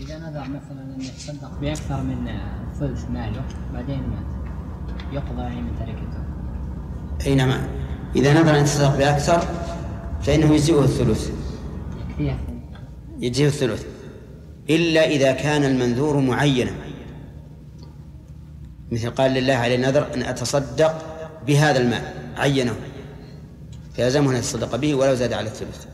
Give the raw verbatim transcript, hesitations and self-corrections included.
إذا نذر مثلا أن يتصدق بأكثر من ثلث ماله بعدين مات يقضى يعني من تركته. أي نعم، إذا نذر أن يتصدق بأكثر فإنه يجزئه الثلث، يجزئه الثلث، إلا إذا كان المنذور معينا، مثل قال لله عليه نذر أن أتصدق بهذا المال عينه، فيلزمه أن يتصدق به ولو زاد على الثلث.